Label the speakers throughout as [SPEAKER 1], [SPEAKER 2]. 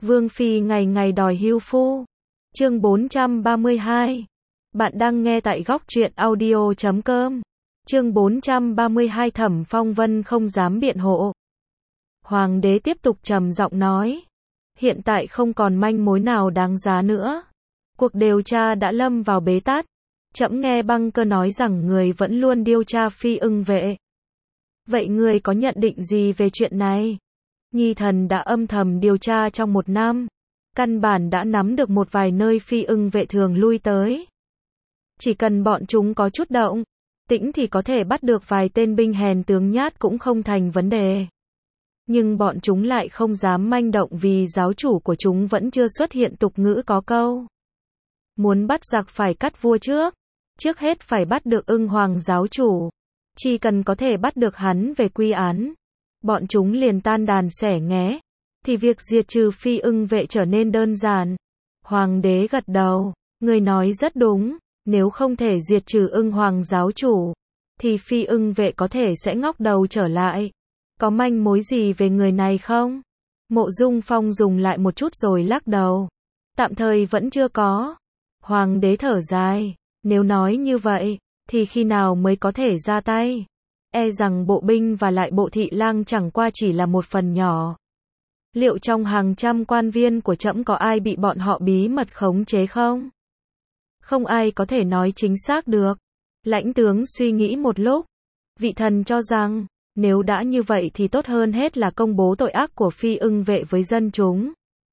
[SPEAKER 1] Vương phi ngày ngày đòi hưu phu. Chương 432. Bạn đang nghe tại góc truyện audio.com. Chương 432 Thẩm Phong Vân không dám biện hộ. Hoàng đế tiếp tục trầm giọng nói. Hiện tại không còn manh mối nào đáng giá nữa. Cuộc điều tra đã lâm vào bế tắc. Trẫm nghe Băng Cơ nói rằng người vẫn luôn điều tra Phi Ưng Vệ. Vậy người có nhận định gì về chuyện này? Nhi thần đã âm thầm điều tra trong 1 năm. Căn bản đã nắm được một vài nơi Phi Ưng Vệ thường lui tới. Chỉ cần bọn chúng có chút động tĩnh thì có thể bắt được vài tên binh hèn tướng nhát cũng không thành vấn đề. Nhưng bọn chúng lại không dám manh động vì giáo chủ của chúng vẫn chưa xuất hiện. Tục ngữ có câu. Muốn bắt giặc phải cắt vua trước. Trước hết phải bắt được Ưng Hoàng giáo chủ. Chỉ cần có thể bắt được hắn về quy án, bọn chúng liền tan đàn xẻ nghé, thì việc diệt trừ Phi Ưng Vệ trở nên đơn giản. Hoàng đế gật đầu, người nói rất đúng, nếu không thể diệt trừ Ưng Hoàng giáo chủ, thì Phi Ưng Vệ có thể sẽ ngóc đầu trở lại. Có manh mối gì về người này không? Mộ Dung Phong dùng lại một chút rồi lắc đầu. Tạm thời vẫn chưa có. Hoàng đế thở dài, nếu nói như vậy, thì khi nào mới có thể ra tay? E rằng bộ binh và lại bộ thị lang chẳng qua chỉ là một phần nhỏ. Liệu trong hàng trăm quan viên của trẫm có ai bị bọn họ bí mật khống chế không? Không ai có thể nói chính xác được. Lãnh tướng suy nghĩ một lúc. Vị thần cho rằng, nếu đã như vậy thì tốt hơn hết là công bố tội ác của Phi Ưng Vệ với dân chúng.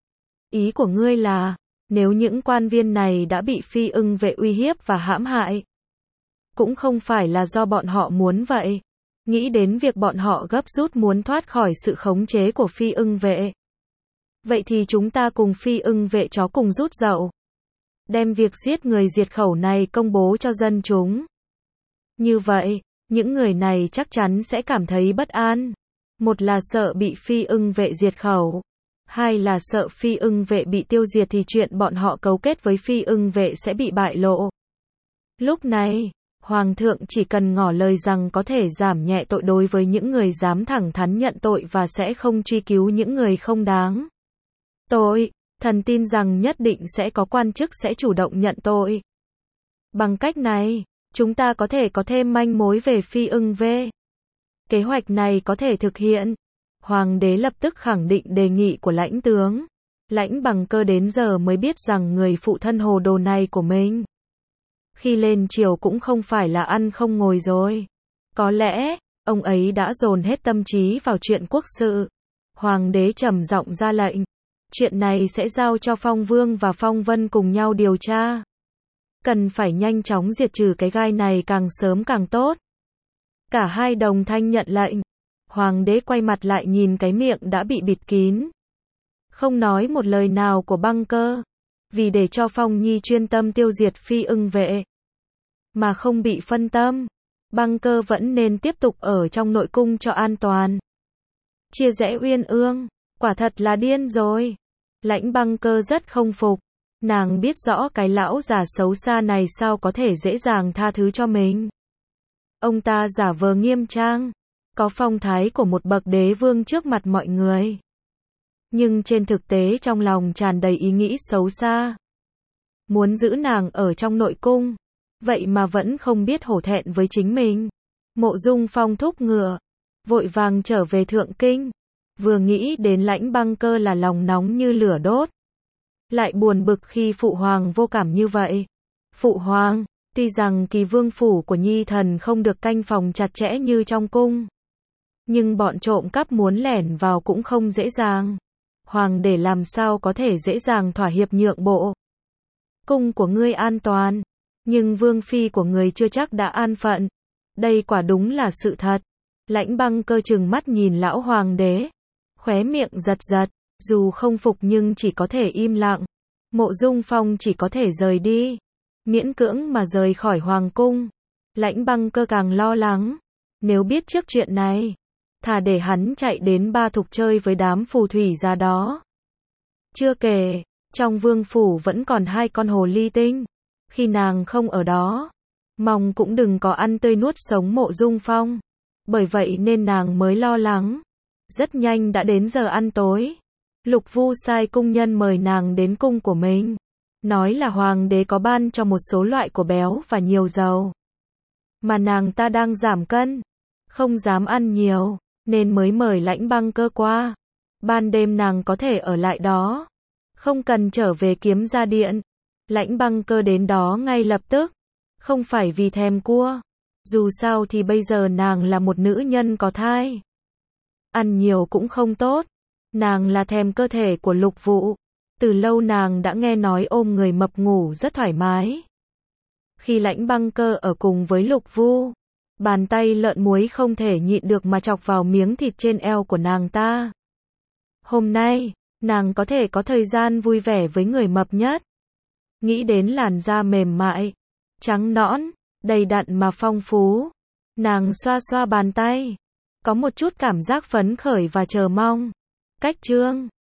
[SPEAKER 1] Ý của ngươi là, nếu những quan viên này đã bị Phi Ưng Vệ uy hiếp và hãm hại, cũng không phải là do bọn họ muốn vậy. Nghĩ đến việc bọn họ gấp rút muốn thoát khỏi sự khống chế của Phi Ưng Vệ. Vậy thì chúng ta cùng Phi Ưng Vệ chó cùng rút dậu. Đem việc giết người diệt khẩu này công bố cho dân chúng. Như vậy, những người này chắc chắn sẽ cảm thấy bất an. Một là sợ bị Phi Ưng Vệ diệt khẩu. Hai là sợ Phi Ưng Vệ bị tiêu diệt thì chuyện bọn họ cấu kết với Phi Ưng Vệ sẽ bị bại lộ. Lúc này, Hoàng thượng chỉ cần ngỏ lời rằng có thể giảm nhẹ tội đối với những người dám thẳng thắn nhận tội và sẽ không truy cứu những người không đáng tội. Thần tin rằng nhất định sẽ có quan chức sẽ chủ động nhận tội. Bằng cách này, chúng ta có thể có thêm manh mối về Phi Ưng Vệ. Kế hoạch này có thể thực hiện. Hoàng đế lập tức khẳng định đề nghị của lãnh tướng. Lãnh Bằng Cơ đến giờ mới biết rằng người phụ thân hồ đồ này của mình, khi lên triều cũng không phải là ăn không ngồi rồi. Có lẽ, ông ấy đã dồn hết tâm trí vào chuyện quốc sự. Hoàng đế trầm giọng ra lệnh. Chuyện này sẽ giao cho Phong Vương và Phong Vân cùng nhau điều tra. Cần phải nhanh chóng diệt trừ cái gai này càng sớm càng tốt. Cả hai đồng thanh nhận lệnh. Hoàng đế quay mặt lại nhìn cái miệng đã bị bịt kín, không nói một lời nào của Băng Cơ. Vì để cho Phong Nhi chuyên tâm tiêu diệt Phi Ưng Vệ, mà không bị phân tâm, Băng Cơ vẫn nên tiếp tục ở trong nội cung cho an toàn. Chia rẽ Uyên Ương, quả thật là điên rồi. Lãnh Băng Cơ rất không phục. Nàng biết rõ cái lão già xấu xa này sao có thể dễ dàng tha thứ cho mình. Ông ta giả vờ nghiêm trang, có phong thái của một bậc đế vương trước mặt mọi người. Nhưng trên thực tế trong lòng tràn đầy ý nghĩ xấu xa. Muốn giữ nàng ở trong nội cung, vậy mà vẫn không biết hổ thẹn với chính mình. Mộ Dung Phong thúc ngựa, vội vàng trở về Thượng Kinh. Vừa nghĩ đến Lãnh Băng Cơ là lòng nóng như lửa đốt. Lại buồn bực khi Phụ Hoàng vô cảm như vậy. Phụ Hoàng, tuy rằng Kỳ Vương phủ của Nhi thần không được canh phòng chặt chẽ như trong cung, nhưng bọn trộm cắp muốn lẻn vào cũng không dễ dàng. Hoàng để làm sao có thể dễ dàng thỏa hiệp nhượng bộ. Cung của ngươi an toàn, nhưng Vương phi của người chưa chắc đã an phận. Đây quả đúng là sự thật. Lãnh Băng Cơ trừng mắt nhìn lão hoàng đế, khóe miệng giật giật, dù không phục nhưng chỉ có thể im lặng. Mộ Dung Phong chỉ có thể rời đi, miễn cưỡng mà rời khỏi hoàng cung. Lãnh Băng Cơ càng lo lắng, nếu biết trước chuyện này, thà để hắn chạy đến Ba Thục chơi với đám phù thủy ra đó. Chưa kể, trong vương phủ vẫn còn 2 con hồ ly tinh. Khi nàng không ở đó, mong cũng đừng có ăn tươi nuốt sống Mộ Dung Phong. Bởi vậy nên nàng mới lo lắng. Rất nhanh đã đến giờ ăn tối. Lục Vu sai cung nhân mời nàng đến cung của mình. Nói là hoàng đế có ban cho một số loại của béo và nhiều dầu. Mà nàng ta đang giảm cân. Không dám ăn nhiều. Nên mới mời Lãnh Băng Cơ qua. Ban đêm nàng có thể ở lại đó. Không cần trở về Kiếm Gia Điện. Lãnh Băng Cơ đến đó ngay lập tức. Không phải vì thèm cua. Dù sao thì bây giờ nàng là một nữ nhân có thai. Ăn nhiều cũng không tốt. Nàng là thèm cơ thể của Lục Vụ. Từ lâu nàng đã nghe nói ôm người mập ngủ rất thoải mái. Khi Lãnh Băng Cơ ở cùng với Lục Vu, bàn tay lợn muối không thể nhịn được mà chọc vào miếng thịt trên eo của nàng ta. Hôm nay, nàng có thể có thời gian vui vẻ với người mập nhất. Nghĩ đến làn da mềm mại, trắng nõn, đầy đặn mà phong phú. Nàng xoa xoa bàn tay. Có một chút cảm giác phấn khởi và chờ mong. Cách chương